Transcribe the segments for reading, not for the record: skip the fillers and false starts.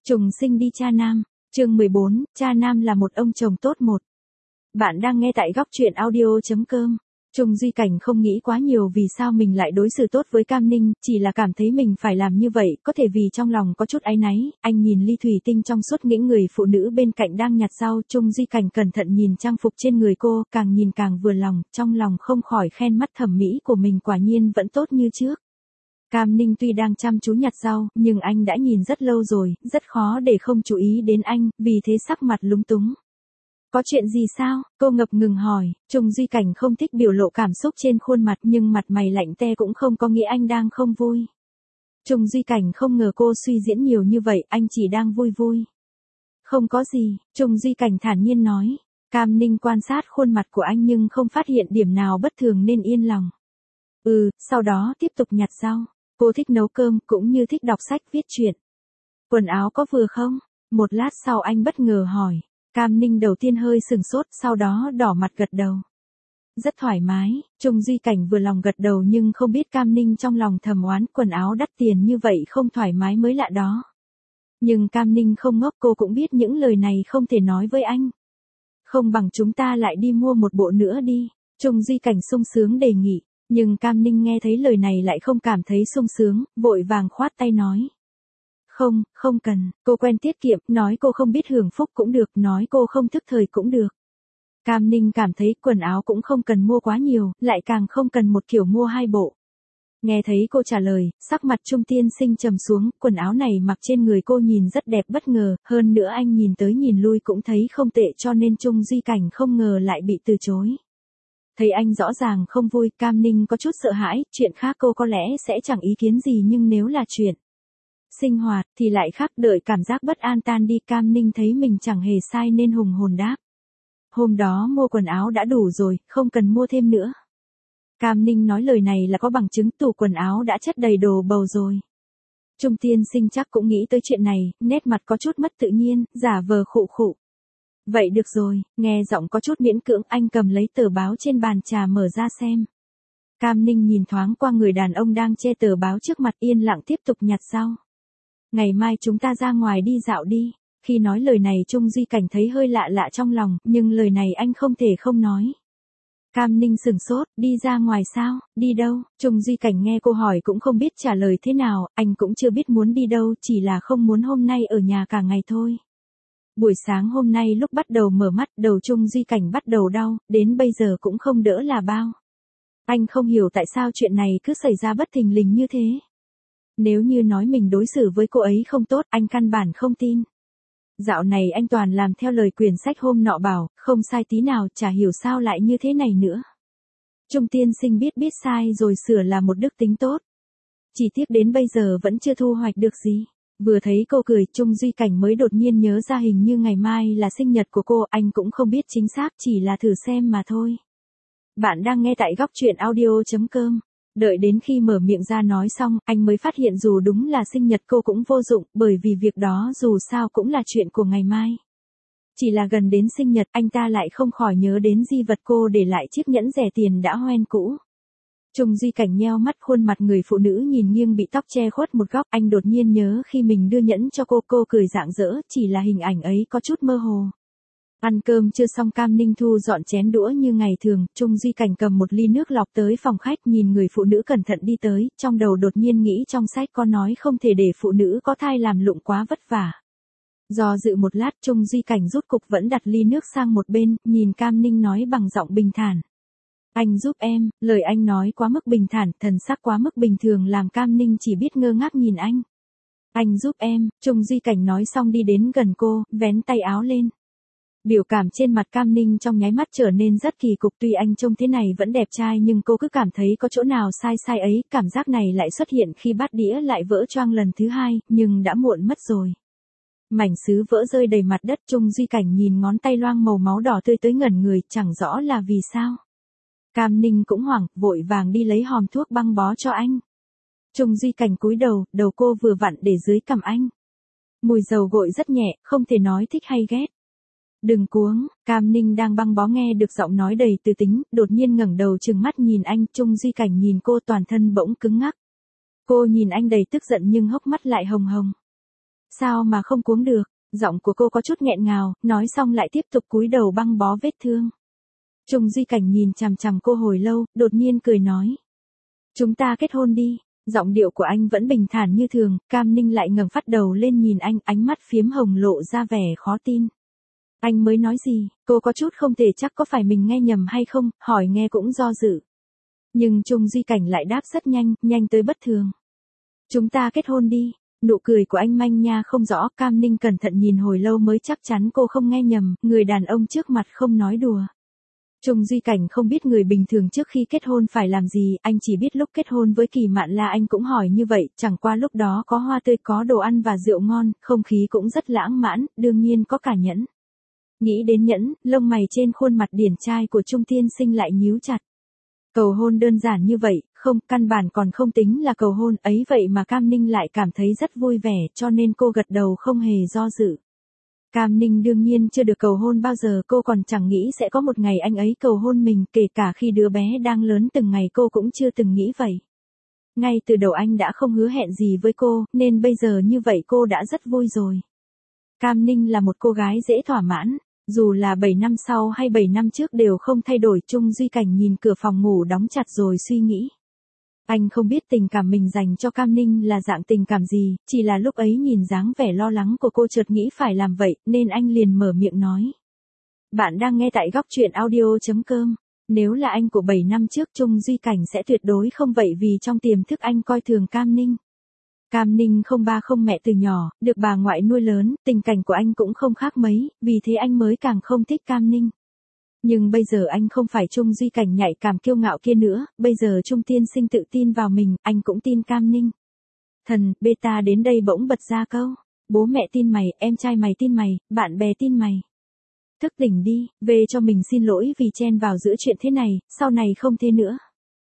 Trùng sinh đi cha nam, chương 14, cha nam là một ông chồng tốt một. Bạn đang nghe tại góc truyện audio.com. Trung Duy Cảnh không nghĩ quá nhiều vì sao mình lại đối xử tốt với Cam Ninh, chỉ là cảm thấy mình phải làm như vậy, có thể vì trong lòng có chút áy náy. Anh nhìn ly thủy tinh trong suốt những người phụ nữ bên cạnh đang nhặt rau. Trung Duy Cảnh cẩn thận nhìn trang phục trên người cô, càng nhìn càng vừa lòng, trong lòng không khỏi khen mắt thẩm mỹ của mình quả nhiên vẫn tốt như trước. Cam Ninh tuy đang chăm chú nhặt rau, nhưng anh đã nhìn rất lâu rồi, rất khó để không chú ý đến anh, vì thế sắc mặt lúng túng. Có chuyện gì sao? Cô ngập ngừng hỏi. Trung Duy Cảnh không thích biểu lộ cảm xúc trên khuôn mặt, nhưng mặt mày lạnh te cũng không có nghĩa anh đang không vui. Trung Duy Cảnh không ngờ cô suy diễn nhiều như vậy, anh chỉ đang vui vui. Không có gì, Trung Duy Cảnh thản nhiên nói. Cam Ninh quan sát khuôn mặt của anh nhưng không phát hiện điểm nào bất thường nên yên lòng. Sau đó tiếp tục nhặt rau. Cô thích nấu cơm, cũng như thích đọc sách viết truyện. Quần áo có vừa không? Một lát sau anh bất ngờ hỏi. Cam Ninh đầu tiên hơi sừng sốt, sau đó đỏ mặt gật đầu. Rất thoải mái, Trung Duy Cảnh vừa lòng gật đầu nhưng không biết Cam Ninh trong lòng thầm oán quần áo đắt tiền như vậy không thoải mái mới lạ đó. Nhưng Cam Ninh không ngốc, cô cũng biết những lời này không thể nói với anh. Không bằng chúng ta lại đi mua một bộ nữa đi, Trung Duy Cảnh sung sướng đề nghị. Nhưng Cam Ninh nghe thấy lời này lại không cảm thấy sung sướng, vội vàng khoát tay nói. Không cần, cô quen tiết kiệm, nói cô không biết hưởng phúc cũng được, nói cô không thức thời cũng được. Cam Ninh cảm thấy quần áo cũng không cần mua quá nhiều, lại càng không cần một kiểu mua hai bộ. Nghe thấy cô trả lời, sắc mặt Trung tiên sinh trầm xuống, quần áo này mặc trên người cô nhìn rất đẹp bất ngờ, hơn nữa anh nhìn tới nhìn lui cũng thấy không tệ cho nên Trung Duy Cảnh không ngờ lại bị từ chối. Thấy anh rõ ràng không vui, Cam Ninh có chút sợ hãi, chuyện khác cô có lẽ sẽ chẳng ý kiến gì nhưng nếu là chuyện sinh hoạt thì lại khác, đợi cảm giác bất an tan đi Cam Ninh thấy mình chẳng hề sai nên hùng hồn đáp. Hôm đó mua quần áo đã đủ rồi, không cần mua thêm nữa. Cam Ninh nói lời này là có bằng chứng, tủ quần áo đã chất đầy đồ bầu rồi. Trung tiên sinh chắc cũng nghĩ tới chuyện này, nét mặt có chút mất tự nhiên, giả vờ khụ khụ. Vậy được rồi, nghe giọng có chút miễn cưỡng, anh cầm lấy tờ báo trên bàn trà mở ra xem. Cam Ninh nhìn thoáng qua người đàn ông đang che tờ báo trước mặt, yên lặng tiếp tục nhặt rau. Ngày mai chúng ta ra ngoài đi dạo đi. Khi nói lời này Trung Duy Cảnh thấy hơi lạ lạ trong lòng, nhưng lời này anh không thể không nói. Cam Ninh sửng sốt, đi ra ngoài sao, đi đâu? Trung Duy Cảnh nghe cô hỏi cũng không biết trả lời thế nào, anh cũng chưa biết muốn đi đâu, chỉ là không muốn hôm nay ở nhà cả ngày thôi. Buổi sáng hôm nay lúc bắt đầu mở mắt, đầu Trung Duy Cảnh bắt đầu đau, đến bây giờ cũng không đỡ là bao. Anh không hiểu tại sao chuyện này cứ xảy ra bất thình lình như thế. Nếu như nói mình đối xử với cô ấy không tốt, anh căn bản không tin. Dạo này anh toàn làm theo lời quyển sách hôm nọ bảo, không sai tí nào, chả hiểu sao lại như thế này nữa. Trung tiên sinh biết sai rồi sửa là một đức tính tốt. Chỉ tiếc đến bây giờ vẫn chưa thu hoạch được gì. Vừa thấy cô cười, Trung Duy Cảnh mới đột nhiên nhớ ra hình như ngày mai là sinh nhật của cô, anh cũng không biết chính xác, chỉ là thử xem mà thôi. Bạn đang nghe tại góc truyện audio.com. Đợi đến khi mở miệng ra nói xong, anh mới phát hiện dù đúng là sinh nhật cô cũng vô dụng, bởi vì việc đó dù sao cũng là chuyện của ngày mai. Chỉ là gần đến sinh nhật, anh ta lại không khỏi nhớ đến di vật cô để lại chiếc nhẫn rẻ tiền đã hoen cũ. Trung Duy Cảnh nheo mắt, khuôn mặt người phụ nữ nhìn nghiêng bị tóc che khuất một góc, anh đột nhiên nhớ khi mình đưa nhẫn cho cô cười rạng rỡ, chỉ là hình ảnh ấy có chút mơ hồ. Ăn cơm chưa xong Cam Ninh thu dọn chén đũa như ngày thường, Trung Duy Cảnh cầm một ly nước lọc tới phòng khách nhìn người phụ nữ cẩn thận đi tới, trong đầu đột nhiên nghĩ trong sách có nói không thể để phụ nữ có thai làm lụng quá vất vả. Do dự một lát Trung Duy Cảnh rút cục vẫn đặt ly nước sang một bên, nhìn Cam Ninh nói bằng giọng bình thản. Anh giúp em, lời anh nói quá mức bình thản, thần sắc quá mức bình thường làm Cam Ninh chỉ biết ngơ ngác nhìn anh. Anh giúp em, Trung Duy Cảnh nói xong đi đến gần cô, vén tay áo lên. Biểu cảm trên mặt Cam Ninh trong nháy mắt trở nên rất kỳ cục, tuy anh trông thế này vẫn đẹp trai nhưng cô cứ cảm thấy có chỗ nào sai ấy, cảm giác này lại xuất hiện khi bát đĩa lại vỡ choang lần thứ hai, nhưng đã muộn mất rồi. Mảnh sứ vỡ rơi đầy mặt đất, Trung Duy Cảnh nhìn ngón tay loang màu máu đỏ tươi tới ngẩn người, chẳng rõ là vì sao. Cam Ninh cũng hoảng, vội vàng đi lấy hòm thuốc băng bó cho anh. Trung Duy Cảnh cúi đầu cô vừa vặn để dưới cằm anh. Mùi dầu gội rất nhẹ, không thể nói thích hay ghét. Đừng cuống, Cam Ninh đang băng bó nghe được giọng nói đầy từ tính, đột nhiên ngẩng đầu trừng mắt nhìn anh, Trung Duy Cảnh nhìn cô toàn thân bỗng cứng ngắc. Cô nhìn anh đầy tức giận nhưng hốc mắt lại hồng hồng. Sao mà không cuống được? Giọng của cô có chút nghẹn ngào, nói xong lại tiếp tục cúi đầu băng bó vết thương. Trung Duy Cảnh nhìn chằm chằm cô hồi lâu, đột nhiên cười nói. Chúng ta kết hôn đi. Giọng điệu của anh vẫn bình thản như thường, Cam Ninh lại ngẩng phát đầu lên nhìn anh, ánh mắt phiếm hồng lộ ra vẻ khó tin. Anh mới nói gì? Cô có chút không thể chắc có phải mình nghe nhầm hay không, hỏi nghe cũng do dự. Nhưng Trung Duy Cảnh lại đáp rất nhanh, nhanh tới bất thường. Chúng ta kết hôn đi. Nụ cười của anh manh nha không rõ, Cam Ninh cẩn thận nhìn hồi lâu mới chắc chắn cô không nghe nhầm, người đàn ông trước mặt không nói đùa. Trung Duy Cảnh không biết người bình thường trước khi kết hôn phải làm gì, anh chỉ biết lúc kết hôn với Kỳ Mạn La anh cũng hỏi như vậy, chẳng qua lúc đó có hoa tươi, có đồ ăn và rượu ngon, không khí cũng rất lãng mạn, đương nhiên có cả nhẫn. Nghĩ đến nhẫn, lông mày trên khuôn mặt điển trai của Trung tiên sinh lại nhíu chặt. Cầu hôn đơn giản như vậy, không, căn bản còn không tính là cầu hôn ấy vậy mà Cam Ninh lại cảm thấy rất vui vẻ cho nên cô gật đầu không hề do dự. Cam Ninh đương nhiên chưa được cầu hôn bao giờ, cô còn chẳng nghĩ sẽ có một ngày anh ấy cầu hôn mình, kể cả khi đứa bé đang lớn từng ngày cô cũng chưa từng nghĩ vậy. Ngay từ đầu anh đã không hứa hẹn gì với cô, nên bây giờ như vậy cô đã rất vui rồi. Cam Ninh là một cô gái dễ thỏa mãn, dù là 7 năm sau hay 7 năm trước đều không thay đổi. Trung Duy Cảnh nhìn cửa phòng ngủ đóng chặt rồi suy nghĩ. Anh không biết tình cảm mình dành cho Cam Ninh là dạng tình cảm gì, chỉ là lúc ấy nhìn dáng vẻ lo lắng của cô chợt nghĩ phải làm vậy, nên anh liền mở miệng nói. Bạn đang nghe tại góc truyện audio.com. Nếu là anh của 7 năm trước Trung Duy Cảnh sẽ tuyệt đối không vậy vì trong tiềm thức anh coi thường Cam Ninh. Cam Ninh không ba không mẹ từ nhỏ, được bà ngoại nuôi lớn, tình cảnh của anh cũng không khác mấy, vì thế anh mới càng không thích Cam Ninh. Nhưng bây giờ anh không phải Trung Duy Cảnh nhạy cảm kiêu ngạo kia nữa, bây giờ Trung tiên sinh tự tin vào mình, anh cũng tin Cam Ninh. Thần, beta đến đây bỗng bật ra câu. Bố mẹ tin mày, em trai mày tin mày, bạn bè tin mày. Thức tỉnh đi, về cho mình xin lỗi vì chen vào giữa chuyện thế này, sau này không thế nữa.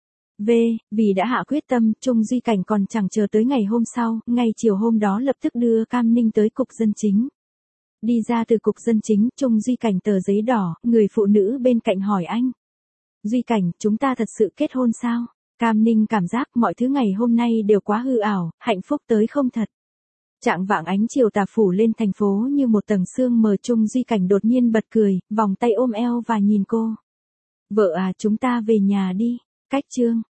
Vì đã hạ quyết tâm, Trung Duy Cảnh còn chẳng chờ tới ngày hôm sau, ngày chiều hôm đó lập tức đưa Cam Ninh tới cục dân chính. Đi ra từ cục dân chính, Trung Duy Cảnh tờ giấy đỏ, người phụ nữ bên cạnh hỏi anh. Duy Cảnh, chúng ta thật sự kết hôn sao? Cam Ninh cảm giác mọi thứ ngày hôm nay đều quá hư ảo, hạnh phúc tới không thật. Trạng vạng ánh chiều tà phủ lên thành phố như một tầng sương mờ. Trung Duy Cảnh đột nhiên bật cười, vòng tay ôm eo và nhìn cô. Vợ à, chúng ta về nhà đi. Cách chương